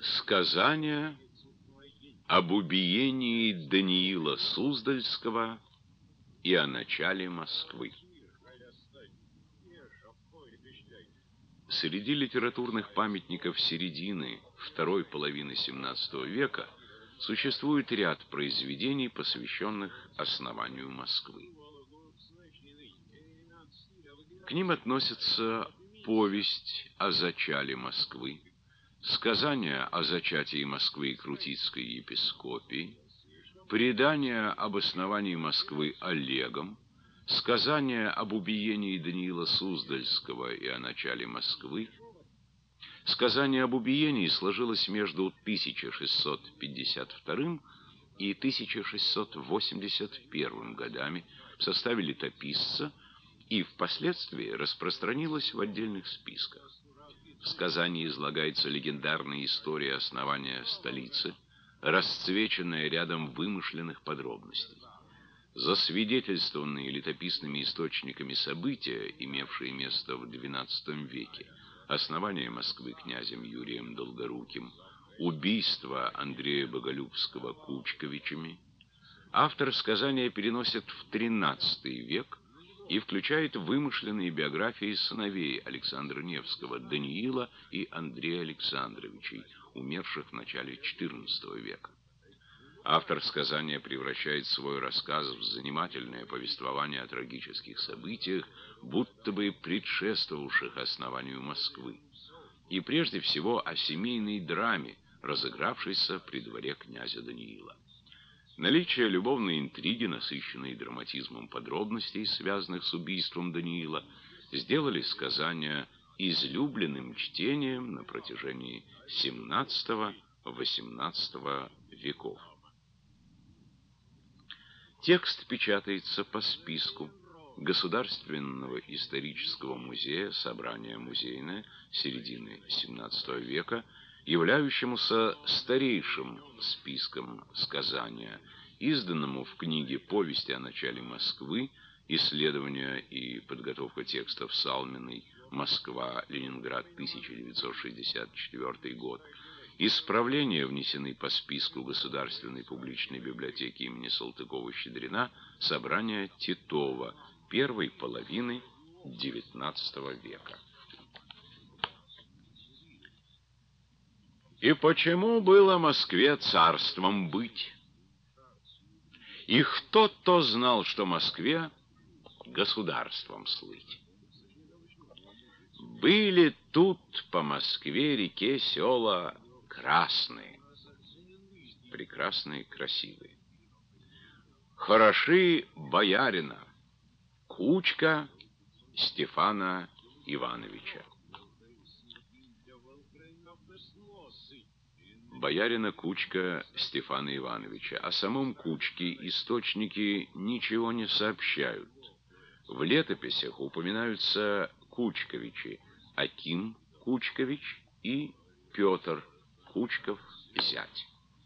Сказание об убиении Даниила Суздальского и о начале Москвы. Среди литературных памятников середины второй половины XVII века существует ряд произведений, посвященных основанию Москвы. К ним относятся повесть о зачале Москвы, сказание о зачатии Москвы и Крутицкой епископии, предание об основании Москвы Олегом, сказание об убиении Даниила Суздальского и о начале Москвы. Сказание об убиении сложилось между 1652 и 1681 годами в составе летописца и впоследствии распространилось в отдельных списках. В сказании излагается легендарная история основания столицы, расцвеченная рядом вымышленных подробностей. Засвидетельствованные летописными источниками события, имевшие место в XII веке, основание Москвы князем Юрием Долгоруким, убийство Андрея Боголюбского Кучковичами, автор сказания переносит в XIII век и включает вымышленные биографии сыновей Александра Невского, Даниила и Андрея Александровичей, умерших в начале XIV века. Автор сказания превращает свой рассказ в занимательное повествование о трагических событиях, будто бы предшествовавших основанию Москвы, и прежде всего о семейной драме, разыгравшейся при дворе князя Даниила. Наличие любовной интриги, насыщенной драматизмом подробностей, связанных с убийством Даниила, сделали сказание излюбленным чтением на протяжении XVII-XVIII веков. Текст печатается по списку Государственного исторического музея, собрание музейное середины XVII века, являющемуся старейшим списком сказания, изданному в книге «Повести о начале Москвы. Исследования и подготовка текстов Салминой. Москва, Ленинград, 1964 год». Исправления внесены по списку Государственной публичной библиотеки имени Салтыкова-Щедрина, собрание Титова, первой половины XIX века. И почему было Москве царством быть? И кто-то знал, что Москве государством слыть. Были тут по Москве реке села красные, прекрасные, красивые. Хороши боярина Кучка Стефана Ивановича. Боярина Кучка Стефана Ивановича. О самом Кучке источники ничего не сообщают. В летописях упоминаются Кучковичи: Аким Кучкович и Петр Кучков, зять.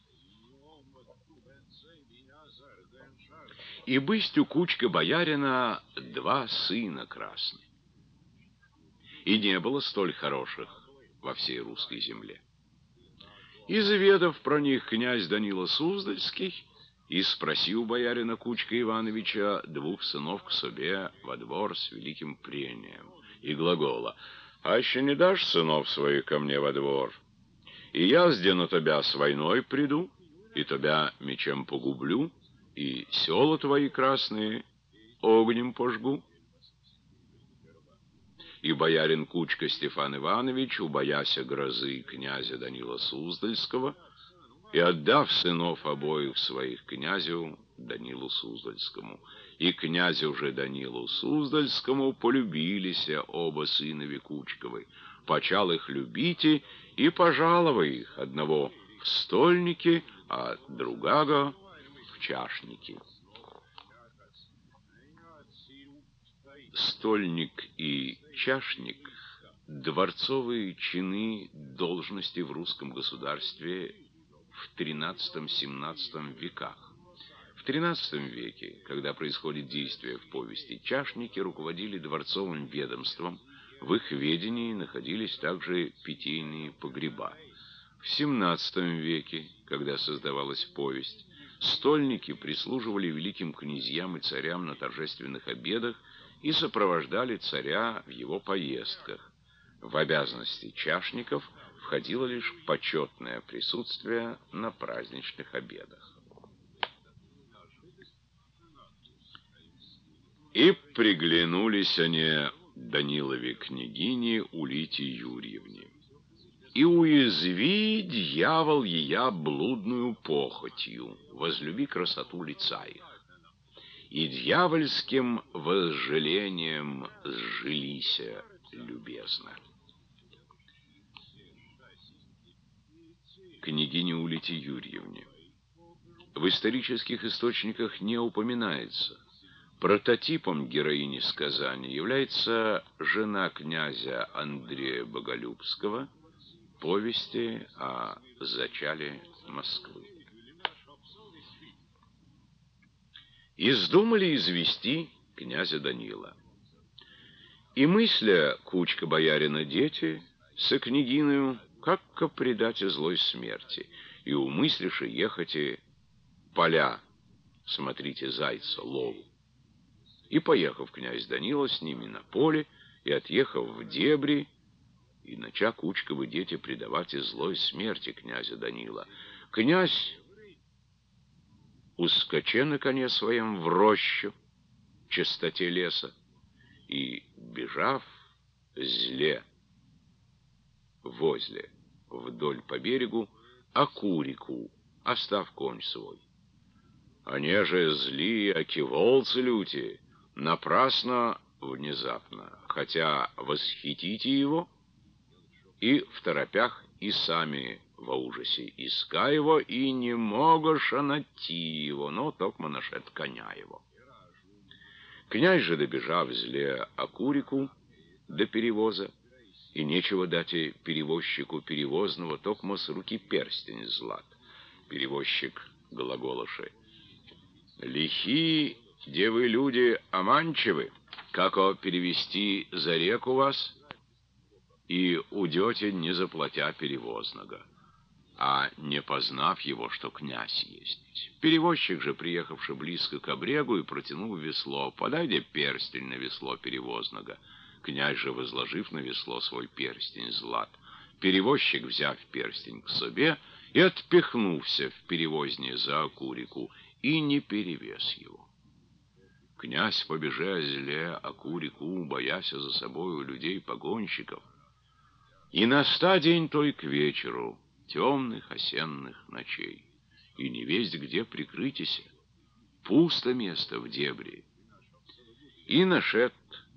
И бысть у Кучка боярина два сына красны, и не было столь хороших во всей русской земле. И заведав про них князь Данила Суздальский, и спросил боярина Кучка Ивановича двух сынов к себе во двор с великим прением, и глагола: «А еще не дашь сынов своих ко мне во двор? И я сдену тебя с войной приду, и тебя мечем погублю, и села твои красные огнем пожгу». И боярин Кучка Стефан Иванович, убояся грозы князя Данила Суздальского, и отдав сынов обоих своих князю Данилу Суздальскому, и князю же Данилу Суздальскому полюбились оба сынови Кучковы, почал их любите и пожаловал их, одного в стольники, а другого в чашники. Стольник и чашник — дворцовые чины должности в русском государстве в XIII-XVII веках. В XIII веке, когда происходит действие в повести, чашники руководили дворцовым ведомством, в их ведении находились также питейные погреба. В XVII веке, когда создавалась повесть, стольники прислуживали великим князьям и царям на торжественных обедах и сопровождали царя в его поездках. В обязанности чашников входило лишь почетное присутствие на праздничных обедах. И приглянулись они Данилове княгине Улите Юрьевне. И уязви, дьявол, ея блудную похотью, возлюби красоту лица их. И дьявольским возжелением сжилися любезно. Княгине Улите Юрьевне. В исторических источниках не упоминается. Прототипом героини сказания является жена князя Андрея Боголюбского, повести о зачале Москвы. Издумали извести князя Данила. И мысля кучка боярина дети со княгиною, как предать злой смерти, и умыслиши ехати поля, смотрите зайца, лову. И поехав князь Данила с ними на поле, и отъехав в дебри, и нача кучковы дети предавать и злой смерти князя Данила. Князь, ускоче на коне своем в рощу, чистоте леса, и, бежав зле, возле, вдоль по берегу, окурику, остав конь свой. Они же злые, аки волцы люти, напрасно, внезапно, хотя восхитите его, и в торопях и сами во ужасе иска его, и не могоша найти его, но токмо нашед коня его. Князь же, добежав зле окурику до перевоза, и нечего дать перевозчику перевозного, токмо с руки перстень злат. Перевозчик глаголоши: «Лихи, де вы люди оманчивы, како перевести за реку вас, и уйдете, не заплатя перевозного, а не познав его, что князь есть». Перевозчик же, приехавший близко к обрегу и протянув весло: «Подайте перстень на весло перевозного». Князь же, возложив на весло свой перстень злат, перевозчик, взяв перстень к себе, и отпихнулся в перевозне за окурику, и не перевез его. Князь, побежа зле окурику, бояся за собою людей-погонщиков, и наста день той к вечеру темных осенних ночей, и не весть где прикрытися, пусто место в дебри, и нашед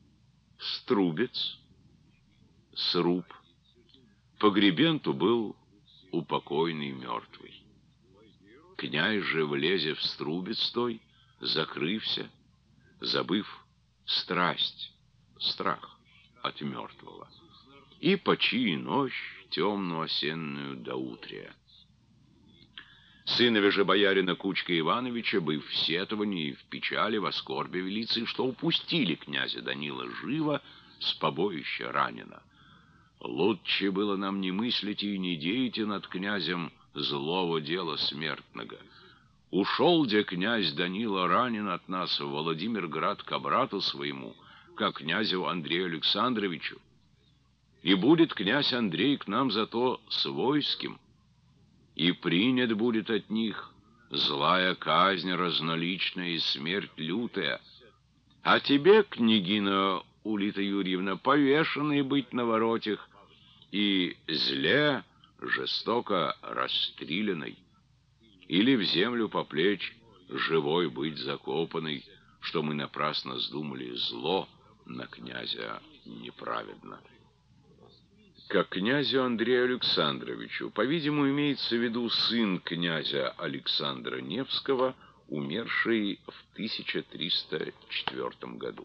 струбец, сруб, погребен ту был упокойный мертвый. Князь же, влезе в струбец той, закрывся, забыв страсть, страх от мертвого, и почи ночь темную осеннюю до утрия. Сынове же боярина Кучка Ивановича, быв в сетовании и в печали, во скорбе велицы, что упустили князя Данила живо с побоища ранена. Лучше было нам не мыслить и не деяти над князем злого дела смертного. Ушел, где князь Данила ранен от нас в Владимирград ко брату своему, ко князю Андрею Александровичу. И будет князь Андрей к нам зато с войским, и принят будет от них злая казнь разноличная и смерть лютая. А тебе, княгина Улита Юрьевна, повешенной быть на воротях и зле жестоко расстрелянной, или в землю по плеч живой быть закопанной, что мы напрасно сдумали зло на князя неправедно». К князю Андрею Александровичу, по-видимому, имеется в виду сын князя Александра Невского, умерший в 1304 году.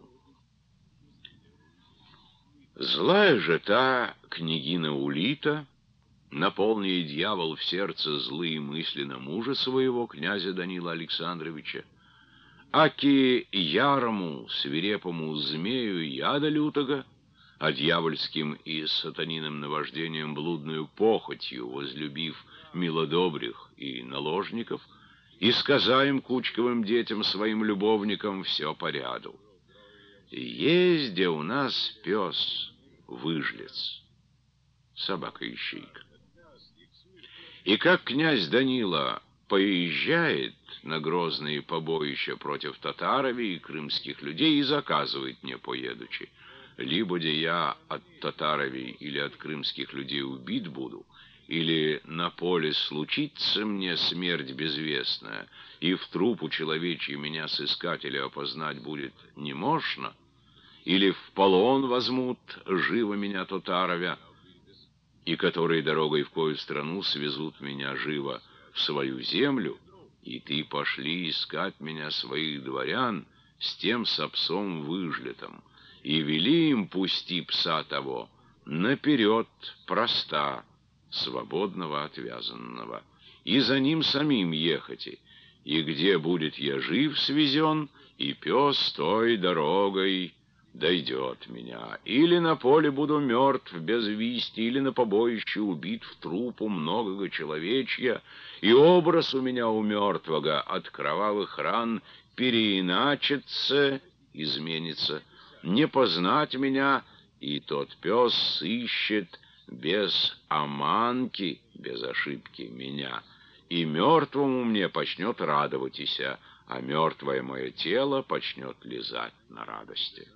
Злая же та княгина Улита, наполни дьявол в сердце злые мысли на мужа своего, князя Данила Александровича, аки ярому, свирепому змею яда лютого, а дьявольским и сатаниным наваждением блудную похотью возлюбив милодобрых и наложников, и сказаем кучковым детям своим любовникам все по ряду. Есть где у нас пес выжлец, собака-ищейка. И как князь Данила поезжает на грозные побоища против татаровей и крымских людей и заказывает мне поедучи, либо де я от татаровей или от крымских людей убит буду, или на поле случится мне смерть безвестная, и в трупу человечьей меня сыскателя опознать будет немощно, или в полон возьмут живо меня татаровя, и которые дорогой в кою страну свезут меня живо в свою землю, и ты пошли искать меня своих дворян с тем сапсом выжлетом, и вели им пусти пса того наперед проста, свободного отвязанного, и за ним самим ехати, и где будет я жив свезен, и пес той дорогой дойдет меня. Или на поле буду мертв без вести, или на побоище убит в трупу многого человечья, и образ у меня у мертвого от кровавых ран переиначится, изменится, не познать меня, и тот пес сыщет без оманки, без ошибки меня, и мертвому мне почнет радоваться, а мертвое мое тело почнет лизать на радости.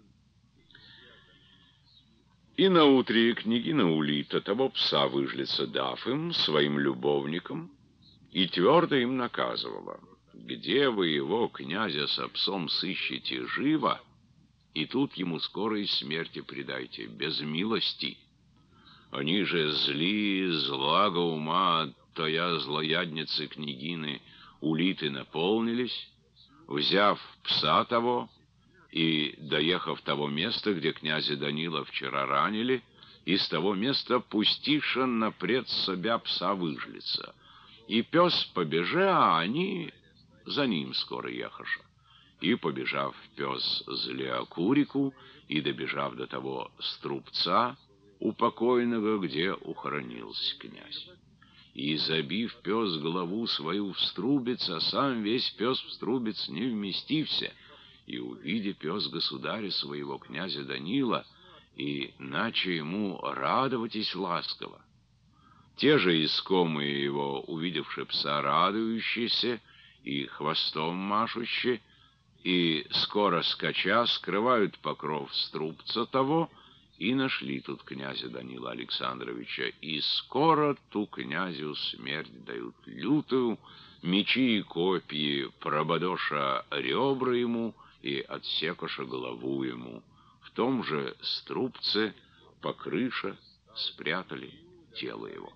И наутре княгиня Улита того пса выжлеца дав им, своим любовникам, и твердо им наказывала: где вы его, князя, с псом сыщете живо, и тут ему скорой смерти предайте, без милости. Они же зли, злага ума, тоя злоядницы княгины Улиты наполнились, взяв пса того, и, доехав того места, где князя Данила вчера ранили, из того места пустиша напред себя пса выжлеца. И пес побежа, а они за ним скоро ехаша. И, побежав пес злеокурику, и добежав до того струбца упокойного, где ухоронился князь. И, забив пес голову свою в струбец, а сам весь пес в струбец не вместився, и, увидя пес государя своего, князя Данила, и наче ему радоватись ласково. Те же искомые его, увидевши пса радующиеся и хвостом машущие, и, скоро скача, скрывают покров струбца того, и нашли тут князя Данила Александровича, и скоро ту князю смерть дают лютую, мечи и копья прободоша ребра ему и отсекоша голову ему. В том же струбце по крыше спрятали тело его.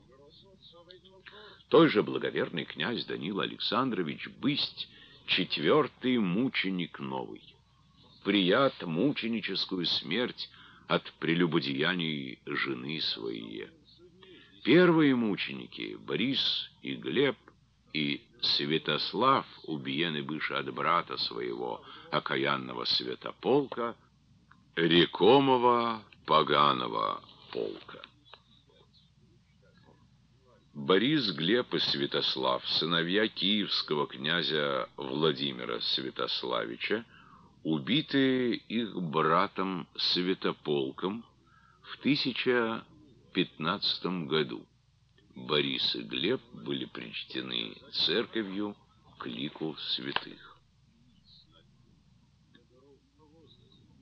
Той же благоверный князь Данила Александрович бысть четвертый мученик новый, прият мученическую смерть от прелюбодеяний жены своей. Первые мученики, Борис и Глеб, и Святослав, убиены быше от брата своего, окаянного Святополка, рекомого поганого полка. Борис, Глеб и Святослав, сыновья киевского князя Владимира Святославича, убитые их братом Святополком в 1015 году. Борис и Глеб были причтены церковью к лику святых.